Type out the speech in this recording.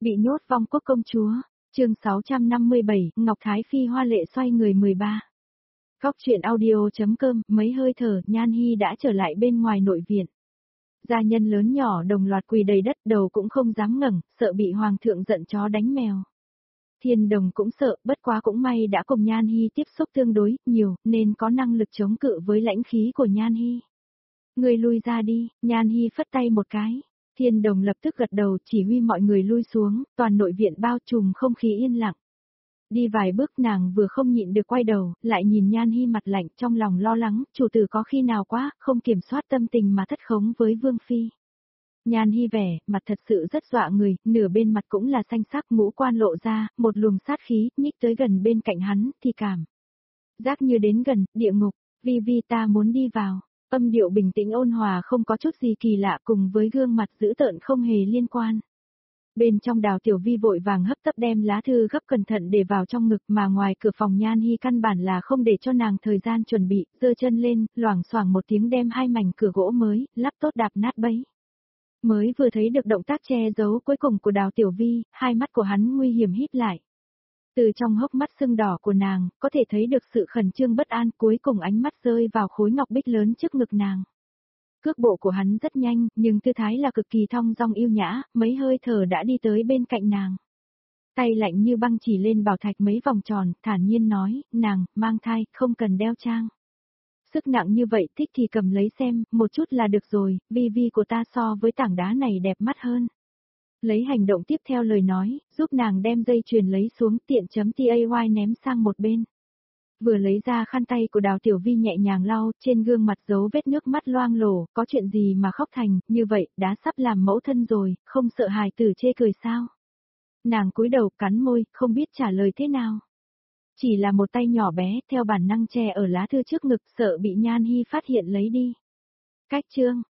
Bị nhốt vong quốc công chúa, chương 657, Ngọc Thái Phi hoa lệ xoay người 13. Góc truyện audio.com, mấy hơi thở, Nhan Hi đã trở lại bên ngoài nội viện. Gia nhân lớn nhỏ đồng loạt quỳ đầy đất, đầu cũng không dám ngẩng, sợ bị hoàng thượng giận chó đánh mèo. Thiên Đồng cũng sợ, bất quá cũng may đã cùng Nhan Hi tiếp xúc tương đối nhiều, nên có năng lực chống cự với lãnh khí của Nhan Hi. Người lui ra đi, Nhan Hi phất tay một cái. Thiên Đồng lập tức gật đầu chỉ huy mọi người lui xuống, toàn nội viện bao trùm không khí yên lặng. Đi vài bước nàng vừa không nhịn được quay đầu, lại nhìn Nhan Hi mặt lạnh trong lòng lo lắng, chủ tử có khi nào quá, không kiểm soát tâm tình mà thất khống với Vương Phi. Nhan Hi vẻ, mặt thật sự rất dọa người, nửa bên mặt cũng là xanh sắc ngũ quan lộ ra, một luồng sát khí, nhích tới gần bên cạnh hắn, thì cảm giác như đến gần, địa ngục, Vi ta muốn đi vào. Âm điệu bình tĩnh ôn hòa không có chút gì kỳ lạ cùng với gương mặt dữ tợn không hề liên quan. Bên trong Đào Tiểu Vi vội vàng hấp tấp đem lá thư gấp cẩn thận để vào trong ngực mà ngoài cửa phòng Nhan Hi căn bản là không để cho nàng thời gian chuẩn bị, giơ chân lên, loảng xoảng một tiếng đem hai mảnh cửa gỗ mới, lắp tốt đạp nát bấy. Mới vừa thấy được động tác che giấu cuối cùng của Đào Tiểu Vi, hai mắt của hắn nguy hiểm híp lại. Từ trong hốc mắt sưng đỏ của nàng, có thể thấy được sự khẩn trương bất an, cuối cùng ánh mắt rơi vào khối ngọc bích lớn trước ngực nàng. Cước bộ của hắn rất nhanh, nhưng tư thái là cực kỳ thong dong yêu nhã, mấy hơi thở đã đi tới bên cạnh nàng. Tay lạnh như băng chỉ lên bảo thạch mấy vòng tròn, thản nhiên nói, nàng, mang thai, không cần đeo trang. Sức nặng như vậy thích thì cầm lấy xem, một chút là được rồi, Vi của ta so với tảng đá này đẹp mắt hơn. Lấy hành động tiếp theo lời nói, giúp nàng đem dây chuyền lấy xuống tiện chấm tay ném sang một bên. Vừa lấy ra khăn tay của Đào Tiểu Vi nhẹ nhàng lau, trên gương mặt dấu vết nước mắt loang lổ, có chuyện gì mà khóc thành, như vậy, đã sắp làm mẫu thân rồi, không sợ hài tử chê cười sao? Nàng cúi đầu cắn môi, không biết trả lời thế nào. Chỉ là một tay nhỏ bé, theo bản năng che ở lá thư trước ngực, sợ bị Nhan Hi phát hiện lấy đi. Cách chương,